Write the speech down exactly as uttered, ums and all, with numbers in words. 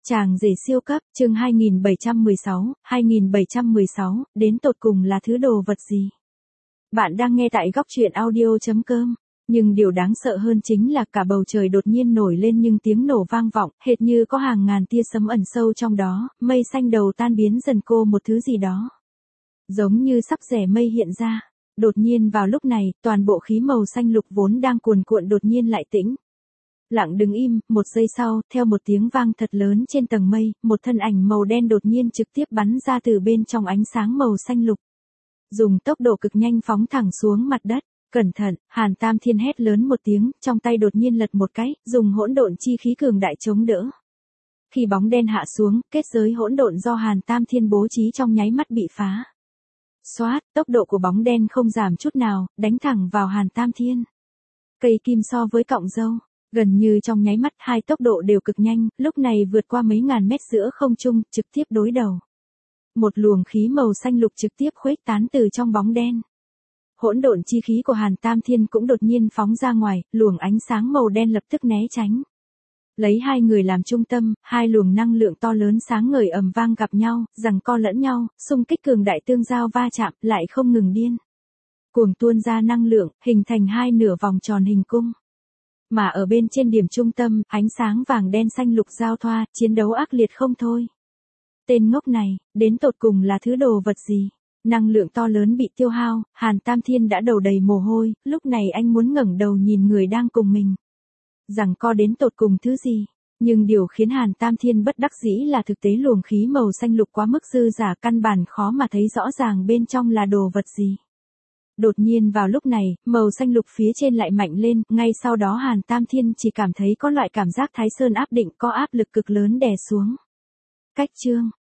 Chàng rể siêu cấp, chương hai nghìn bảy trăm mười sáu, hai nghìn bảy trăm mười sáu, đến tột cùng là thứ đồ vật gì? Bạn đang nghe tại góc truyện audio chấm com. Nhưng điều đáng sợ hơn chính là cả bầu trời đột nhiên nổi lên những tiếng nổ vang vọng, hệt như có hàng ngàn tia sấm ẩn sâu trong đó, mây xanh đầu tan biến dần cô một thứ gì đó. Giống như sắp rẽ mây hiện ra. Đột nhiên vào lúc này, toàn bộ khí màu xanh lục vốn đang cuồn cuộn đột nhiên lại tĩnh. Lặng đứng im, một giây sau, theo một tiếng vang thật lớn trên tầng mây, một thân ảnh màu đen đột nhiên trực tiếp bắn ra từ bên trong ánh sáng màu xanh lục. Dùng tốc độ cực nhanh phóng thẳng xuống mặt đất. Cẩn thận, Hàn Tam Thiên hét lớn một tiếng, trong tay đột nhiên lật một cái, dùng hỗn độn chi khí cường đại chống đỡ. Khi bóng đen hạ xuống, kết giới hỗn độn do Hàn Tam Thiên bố trí trong nháy mắt bị phá. Xoát, tốc độ của bóng đen không giảm chút nào, đánh thẳng vào Hàn Tam Thiên. Cây kim so với cọng dâu. Gần như trong nháy mắt hai tốc độ đều cực nhanh, lúc này vượt qua mấy ngàn mét giữa không trung, trực tiếp đối đầu. Một luồng khí màu xanh lục trực tiếp khuếch tán từ trong bóng đen. Hỗn độn chi khí của Hàn Tam Thiên cũng đột nhiên phóng ra ngoài, luồng ánh sáng màu đen lập tức né tránh. Lấy hai người làm trung tâm, hai luồng năng lượng to lớn sáng ngời ầm vang gặp nhau, giằng co lẫn nhau, xung kích cường đại tương giao va chạm, lại không ngừng điên. Cuồng tuôn ra năng lượng, hình thành hai nửa vòng tròn hình cung. Mà ở bên trên điểm trung tâm, ánh sáng vàng đen xanh lục giao thoa, chiến đấu ác liệt không thôi. Tên ngốc này, đến tột cùng là thứ đồ vật gì? Năng lượng to lớn bị tiêu hao, Hàn Tam Thiên đã đầu đầy mồ hôi, lúc này anh muốn ngẩng đầu nhìn người đang cùng mình. Giằng co đến tột cùng thứ gì? Nhưng điều khiến Hàn Tam Thiên bất đắc dĩ là thực tế luồng khí màu xanh lục quá mức dư giả, căn bản khó mà thấy rõ ràng bên trong là đồ vật gì. Đột nhiên vào lúc này, màu xanh lục phía trên lại mạnh lên, ngay sau đó Hàn Tam Thiên chỉ cảm thấy có loại cảm giác Thái Sơn áp định, có áp lực cực lớn đè xuống. Cách chương,